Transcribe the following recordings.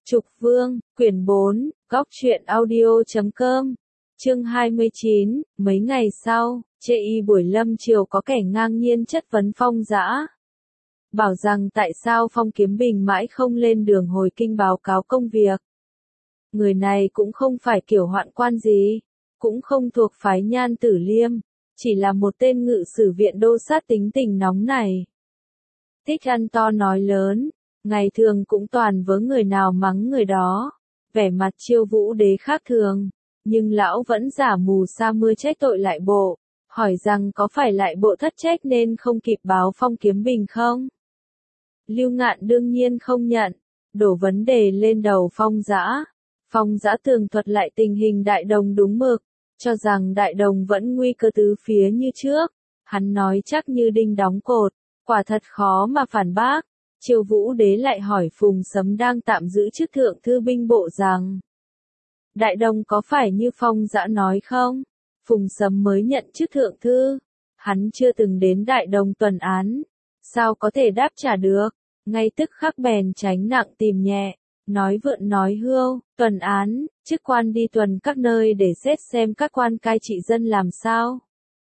Trục Vương, quyển 4, góc truyện audio.com, chương 29, mấy ngày sau, chê y buổi lâm chiều có kẻ ngang nhiên chất vấn Phong Dã. Bảo rằng tại sao Phong Kiếm Bình mãi không lên đường hồi kinh báo cáo công việc. Người này cũng không phải kiểu hoạn quan gì, cũng không thuộc phái Nhan Tử Liêm, chỉ là một tên ngự sử viện đô sát tính tình nóng này. Thích ăn to nói lớn, ngày thường cũng toàn vớ người nào mắng người đó, vẻ mặt Chiêu Vũ Đế khác thường, nhưng lão vẫn giả mù sa mưa trách tội lại bộ, hỏi rằng có phải lại bộ thất trách nên không kịp báo Phong Kiếm Bình không? Lưu Ngạn đương nhiên không nhận, đổ vấn đề lên đầu Phong Dã. Phong Dã tường thuật lại tình hình Đại Đồng đúng mực, cho rằng Đại Đồng vẫn nguy cơ tứ phía như trước, hắn nói chắc như đinh đóng cột, quả thật khó mà phản bác. Chiêu Vũ Đế lại hỏi Phùng Sấm đang tạm giữ chức thượng thư binh bộ rằng: Đại Đồng có phải như Phong Dã nói không? Phùng Sấm mới nhận chức thượng thư, hắn chưa từng đến Đại Đồng tuần án, sao có thể đáp trả được, ngay tức khắc bèn tránh nặng tìm nhẹ, nói vượn nói hươu, tuần án, chức quan đi tuần các nơi để xét xem các quan cai trị dân làm sao.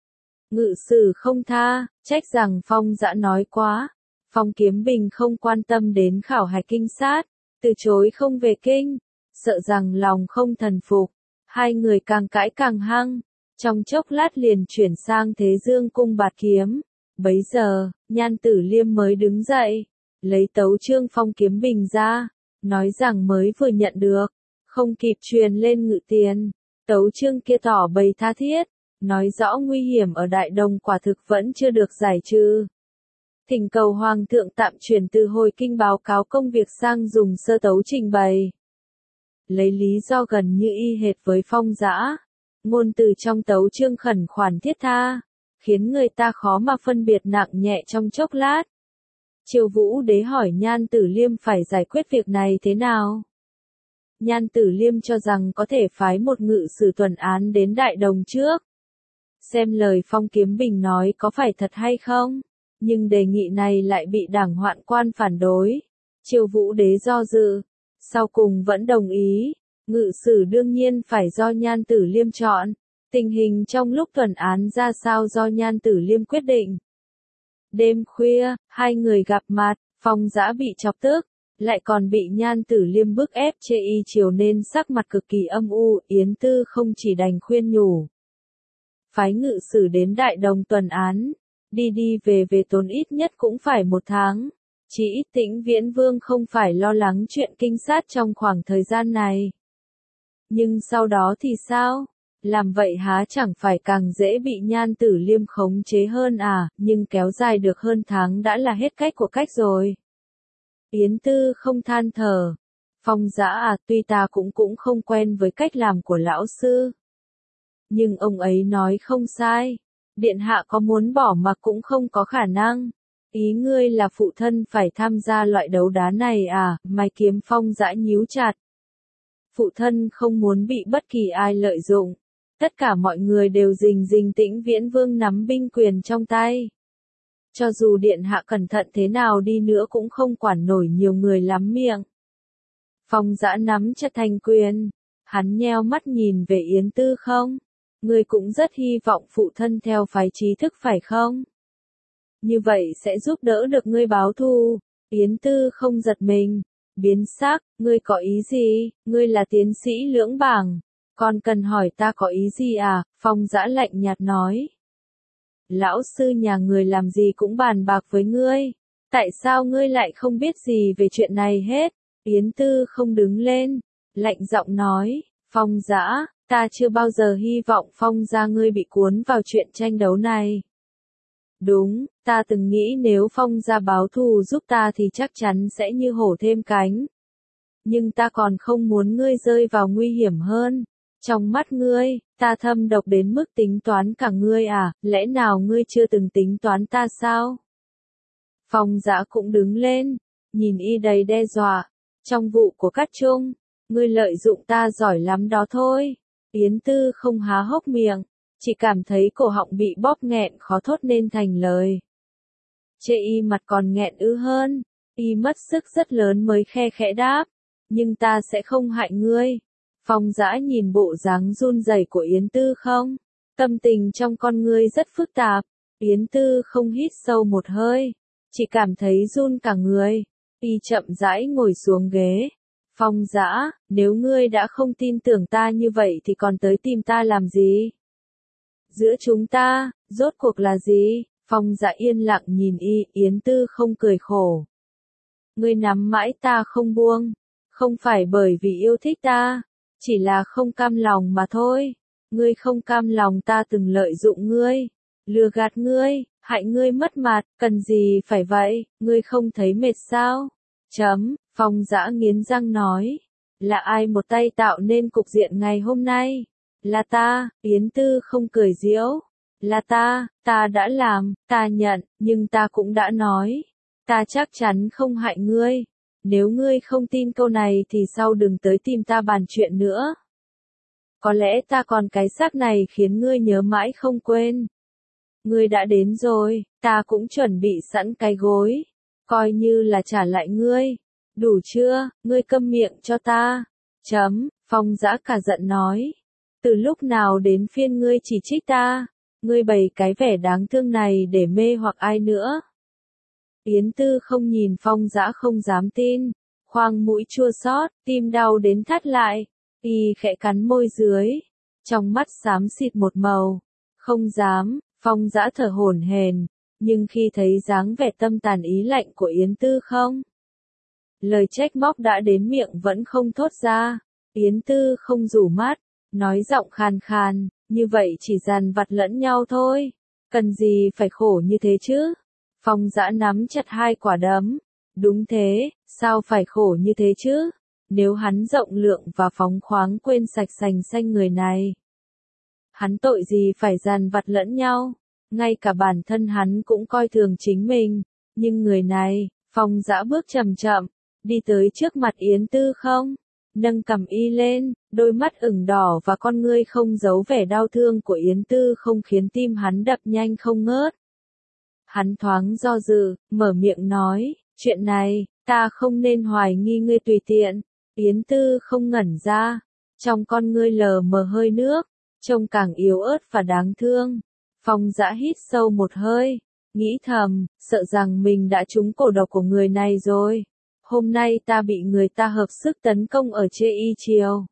Ngự sử không tha, trách rằng Phong Dã nói quá. Phong Kiếm Bình không quan tâm đến khảo hạch kinh sát, từ chối không về kinh, sợ rằng lòng không thần phục, hai người càng cãi càng hăng, trong chốc lát liền chuyển sang Thế Dương cung bạt kiếm. Bấy giờ, Nhan Tử Liêm mới đứng dậy, lấy tấu chương Phong Kiếm Bình ra, nói rằng mới vừa nhận được, không kịp truyền lên ngự tiền. Tấu chương kia tỏ bày tha thiết, nói rõ nguy hiểm ở Đại Đồng quả thực vẫn chưa được giải trừ. Thỉnh cầu Hoàng thượng tạm chuyển từ hồi kinh báo cáo công việc sang dùng sơ tấu trình bày. Lấy lý do gần như y hệt với Phong Dã, ngôn từ trong tấu chương khẩn khoản thiết tha, khiến người ta khó mà phân biệt nặng nhẹ trong chốc lát. Chiêu Vũ Đế hỏi Nhan Tử Liêm phải giải quyết việc này thế nào. Nhan Tử Liêm cho rằng có thể phái một ngự sử tuần án đến Đại Đồng trước, xem lời Phong Kiếm Bình nói có phải thật hay không. Nhưng đề nghị này lại bị đảng hoạn quan phản đối. Chiêu Vũ Đế do dự, sau cùng vẫn đồng ý. Ngự sử đương nhiên phải do Nhan Tử Liêm chọn, tình hình trong lúc tuần án ra sao do Nhan Tử Liêm quyết định. Đêm khuya, hai người gặp mặt, Phong Dã bị chọc tức, lại còn bị Nhan Tử Liêm bức ép chê y chiều nên sắc mặt cực kỳ âm u. Yến Tư không chỉ đành khuyên nhủ, phái ngự sử đến Đại Đồng tuần án, đi đi về về tốn ít nhất cũng phải 1 tháng. Chỉ ít Tĩnh Viễn Vương không phải lo lắng chuyện kinh sát trong khoảng thời gian này. Nhưng sau đó thì sao? Làm vậy há chẳng phải càng dễ bị Nhan Tử Liêm khống chế hơn à, nhưng kéo dài được hơn tháng đã là hết cách của cách rồi. Yến Tư không than thở. Phong Dã à, tuy ta cũng không quen với cách làm của lão sư, nhưng ông ấy nói không sai. Điện hạ có muốn bỏ mặc cũng không có khả năng. Ý ngươi là phụ thân phải tham gia loại đấu đá này à? Mày kiếm Phong Dã nhíu chặt. Phụ thân không muốn bị bất kỳ ai lợi dụng. Tất cả mọi người đều rình Tĩnh Viễn Vương nắm binh quyền trong tay. Cho dù điện hạ cẩn thận thế nào đi nữa cũng không quản nổi nhiều người lắm miệng. Phong Dã nắm chặt thành quyền. Hắn nheo mắt nhìn về Yến Tư không? Ngươi cũng rất hy vọng phụ thân theo phái trí thức phải không? Như vậy sẽ giúp đỡ được ngươi báo thù. Yến Tư không giật mình, biến sắc, ngươi có ý gì? Ngươi là tiến sĩ lưỡng bảng, còn cần hỏi ta có ý gì à? Phong Dã lạnh nhạt nói. Lão sư nhà người làm gì cũng bàn bạc với ngươi, tại sao ngươi lại không biết gì về chuyện này hết? Yến Tư không đứng lên, lạnh giọng nói, Phong Dã, ta chưa bao giờ hy vọng Phong gia ngươi bị cuốn vào chuyện tranh đấu này. Đúng, ta từng nghĩ nếu Phong gia báo thù giúp ta thì chắc chắn sẽ như hổ thêm cánh. Nhưng ta còn không muốn ngươi rơi vào nguy hiểm hơn. Trong mắt ngươi, ta thâm độc đến mức tính toán cả ngươi à, lẽ nào ngươi chưa từng tính toán ta sao? Phong Dã cũng đứng lên, nhìn y đầy đe dọa. Trong vụ của Cát Trung, ngươi lợi dụng ta giỏi lắm đó thôi. Yến Tư không há hốc miệng, chỉ cảm thấy cổ họng bị bóp nghẹn khó thốt nên thành lời. Chê y mặt còn nghẹn ư hơn, y mất sức rất lớn mới khe khẽ đáp. nhưng ta sẽ không hại ngươi. Phong Dã nhìn bộ dáng run rẩy của Yến Tư không, tâm tình trong con ngươi rất phức tạp. Yến Tư không hít sâu một hơi, chỉ cảm thấy run cả người. Y chậm rãi ngồi xuống ghế. Phong Dã, nếu ngươi đã không tin tưởng ta như vậy thì còn tới tìm ta làm gì? Giữa chúng ta, rốt cuộc là gì? Phong Dã yên lặng nhìn y, Yến Tư không cười khổ. Ngươi nắm mãi ta không buông, không phải bởi vì yêu thích ta, chỉ là không cam lòng mà thôi. Ngươi không cam lòng ta từng lợi dụng ngươi, lừa gạt ngươi, hại ngươi mất mặt, cần gì phải vậy, ngươi không thấy mệt sao? Phong Dã nghiến răng nói. Là ai một tay tạo nên cục diện ngày hôm nay? Là ta, Yến Tư không cười giễu. Là ta đã làm, ta nhận, nhưng ta cũng đã nói. Ta chắc chắn không hại ngươi. Nếu ngươi không tin câu này thì sau đừng tới tìm ta bàn chuyện nữa. Có lẽ ta còn cái xác này khiến ngươi nhớ mãi không quên. Ngươi đã đến rồi, ta cũng chuẩn bị sẵn cái gối. Coi như là trả lại ngươi. Đủ chưa, ngươi câm miệng cho ta. Phong Dã cả giận nói. Từ lúc nào đến phiên ngươi chỉ trích ta? Ngươi bày cái vẻ đáng thương này để mê hoặc ai nữa? Yến Tư không nhìn Phong Dã không dám tin. Khoang mũi chua xót, tim đau đến thắt lại. Y khẽ cắn môi dưới. Trong mắt xám xịt một màu. Không dám, Phong Dã thở hổn hển. Nhưng khi thấy dáng vẻ tâm tàn ý lạnh của Yến Tư không? Lời trách móc đã đến miệng vẫn không thốt ra. Yến Tư không rủ mắt, nói giọng khàn khàn, như vậy chỉ dằn vặt lẫn nhau thôi. Cần gì phải khổ như thế chứ? Phong Dã nắm chặt hai quả đấm. Đúng thế, sao phải khổ như thế chứ? Nếu hắn rộng lượng và phóng khoáng quên sạch sành xanh người này. Hắn tội gì phải dằn vặt lẫn nhau? Ngay cả bản thân hắn cũng coi thường chính mình. Nhưng người này, Phong Dã bước chậm chậm, đi tới trước mặt Yến Tư không? Nâng cằm y lên, đôi mắt ửng đỏ và con ngươi không giấu vẻ đau thương của Yến Tư không khiến tim hắn đập nhanh không ngớt. Hắn thoáng do dự, mở miệng nói, chuyện này, ta không nên hoài nghi ngươi tùy tiện. Yến Tư không ngẩn ra, trong con ngươi lờ mờ hơi nước, trông càng yếu ớt và đáng thương. Phong Dã hít sâu một hơi, nghĩ thầm, sợ rằng mình đã trúng cổ độc của người này rồi. Hôm nay ta bị người ta hợp sức tấn công ở chê y chiều.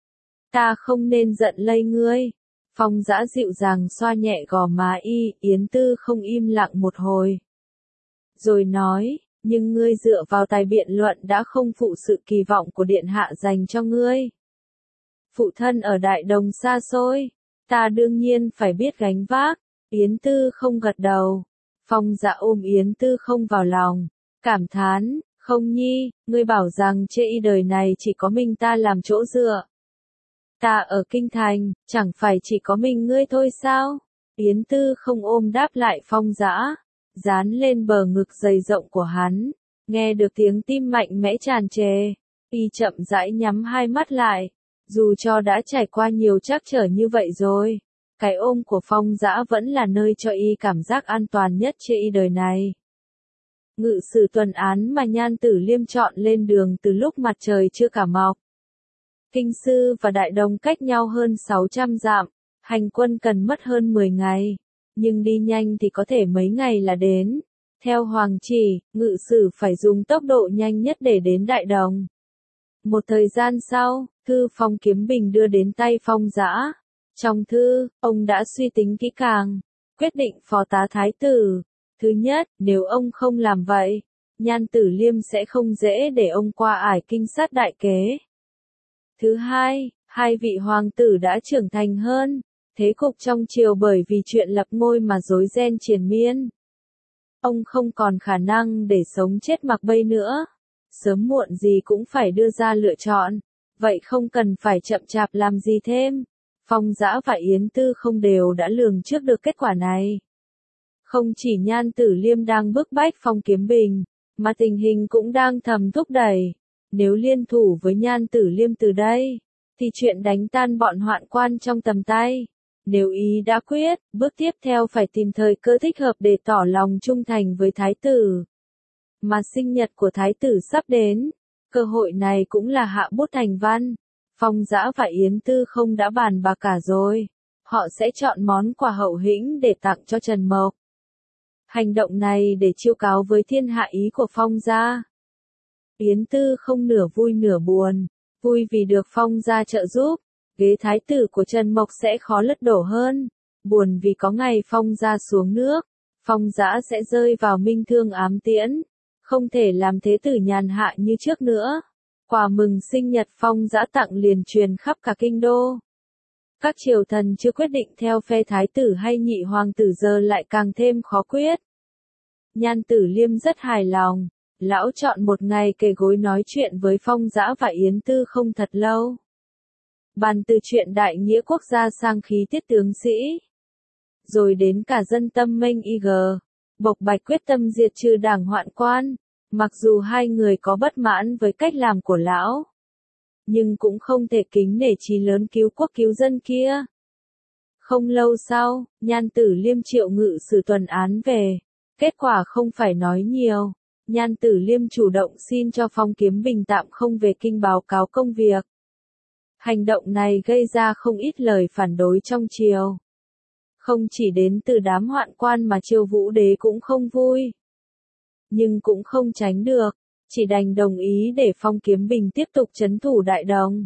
Ta không nên giận lây ngươi. Phong Dã dịu dàng xoa nhẹ gò má y, Yến Tư không im lặng một hồi. Rồi nói, nhưng ngươi dựa vào tài biện luận đã không phụ sự kỳ vọng của điện hạ dành cho ngươi. Phụ thân ở Đại Đồng xa xôi, ta đương nhiên phải biết gánh vác. Yến Tư không gật đầu. Phong Dã ôm Yến Tư không vào lòng, cảm thán. Không nhi, ngươi bảo rằng chê y đời này chỉ có mình ta làm chỗ dựa. Ta ở kinh thành, chẳng phải chỉ có mình ngươi thôi sao? Yến Tư không ôm đáp lại Phong Dã, dán lên bờ ngực dày rộng của hắn, nghe được tiếng tim mạnh mẽ tràn trề. Y chậm rãi nhắm hai mắt lại, dù cho đã trải qua nhiều trắc trở như vậy rồi. Cái ôm của Phong Dã vẫn là nơi cho y cảm giác an toàn nhất chê y đời này. Ngự sử tuần án mà Nhan Tử Liêm chọn lên đường từ lúc mặt trời chưa cả mọc. Kinh sư và Đại Đồng cách nhau hơn 600 dặm, hành quân cần mất hơn 10 ngày, nhưng đi nhanh thì có thể mấy ngày là đến. Theo hoàng chỉ, ngự sử phải dùng tốc độ nhanh nhất để đến Đại Đồng. Một thời gian sau, thư Phong Kiếm Bình đưa đến tay Phong Dã. Trong thư, ông đã suy tính kỹ càng, quyết định phó tá thái tử. Thứ nhất, nếu ông không làm vậy, Nhan Tử Liêm sẽ không dễ để ông qua ải kinh sát đại kế. Thứ hai, hai vị hoàng tử đã trưởng thành hơn, thế cục trong triều bởi vì chuyện lập ngôi mà rối ren triền miên. Ông không còn khả năng để sống chết mặc bay nữa. Sớm muộn gì cũng phải đưa ra lựa chọn, vậy không cần phải chậm chạp làm gì thêm. Phong Dã và Yến Tư không đều đã lường trước được kết quả này. Không chỉ Nhan Tử Liêm đang bức bách Phong Kiếm Bình, mà tình hình cũng đang thầm thúc đẩy. Nếu liên thủ với Nhan Tử Liêm từ đây, thì chuyện đánh tan bọn hoạn quan trong tầm tay. Nếu ý đã quyết, bước tiếp theo phải tìm thời cơ thích hợp để tỏ lòng trung thành với thái tử. Mà sinh nhật của thái tử sắp đến, Cơ hội này cũng là hạ bút thành văn. Phong Dã và Yến Tư không đã bàn bạc cả rồi. Họ sẽ chọn món quà hậu hĩnh để tặng cho Trần Mộc. Hành động này để chiêu cáo với thiên hạ ý của Phong gia. Yến Tư không nửa vui nửa buồn, vui vì được Phong gia trợ giúp, ghế thái tử của Trần Mộc sẽ khó lật đổ hơn, buồn vì có ngày Phong gia xuống nước, Phong Dã sẽ rơi vào minh thương ám tiễn, không thể làm thế tử nhàn hạ như trước nữa. Quà mừng sinh nhật Phong Dã tặng liền truyền khắp cả kinh đô. Các triều thần chưa quyết định theo phe thái tử hay nhị hoàng tử giờ lại càng thêm khó quyết. Nhan Tử Liêm rất hài lòng, lão chọn một ngày kề gối nói chuyện với Phong Dã và Yến Tư không thật lâu. Bàn từ chuyện đại nghĩa quốc gia sang khí tiết tướng sĩ. Rồi đến cả dân tâm mênh IG, bộc bạch quyết tâm diệt trừ đảng hoạn quan, mặc dù hai người có bất mãn với cách làm của lão. Nhưng cũng không thể kính nể chí lớn cứu quốc cứu dân kia. Không lâu sau, Nhan Tử Liêm triệu ngự sử tuần án về. Kết quả không phải nói nhiều. Nhan Tử Liêm chủ động xin cho Phong Kiếm Bình tạm không về kinh báo cáo công việc. Hành động này gây ra không ít lời phản đối trong triều. Không chỉ đến từ đám hoạn quan mà Triều Vũ Đế cũng không vui. Nhưng cũng không tránh được, chỉ đành đồng ý để Phong Kiếm Bình tiếp tục trấn thủ Đại Đồng.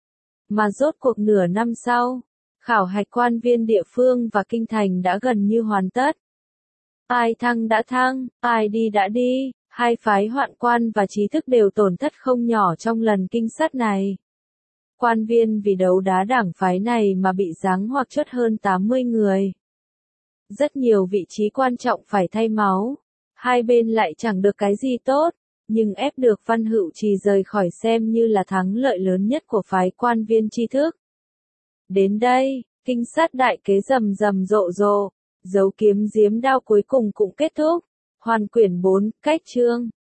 Mà rốt cuộc nửa năm sau, khảo hạch quan viên địa phương và kinh thành đã gần như hoàn tất. Ai thăng đã thăng, ai đi đã đi, hai phái hoạn quan và trí thức đều tổn thất không nhỏ trong lần kinh sát này. Quan viên vì đấu đá đảng phái này mà bị giáng hoặc chốt hơn 80 người. Rất nhiều vị trí quan trọng phải thay máu. Hai bên lại chẳng được cái gì tốt, nhưng ép được Văn Hữu Trì rời khỏi xem như là thắng lợi lớn nhất của phái quan viên tri thức. Đến đây, kinh sát đại kế rầm rầm rộ rộ, dấu kiếm giếm đao cuối cùng cũng kết thúc. Hoàn quyển 4, cách chương.